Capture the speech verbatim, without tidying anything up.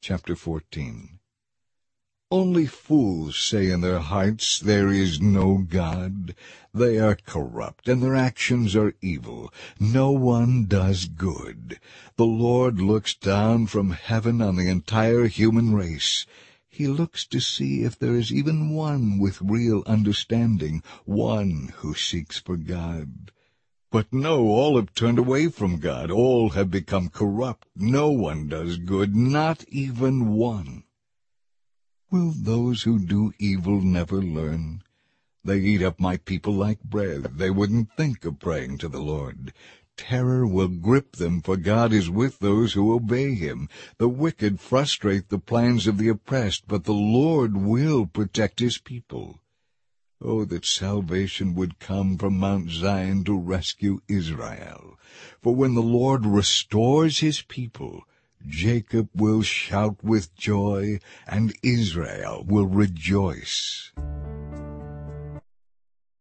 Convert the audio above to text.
chapter fourteen. Only fools say in their hearts, "There is no God." They are corrupt, and their actions are evil. No one does good. The Lord looks down from heaven on the entire human race. He looks to see if there is even one with real understanding, one who seeks for God. But no, all have turned away from God. All have become corrupt. No one does good, not even one. Will those who do evil never learn? They eat up my people like bread. They wouldn't think of praying to the Lord. Terror will grip them, for God is with those who obey him. The wicked frustrate the plans of the oppressed, but the Lord will protect his people. Oh, that salvation would come from Mount Zion to rescue Israel. For when the Lord restores his people, Jacob will shout with joy, and Israel will rejoice.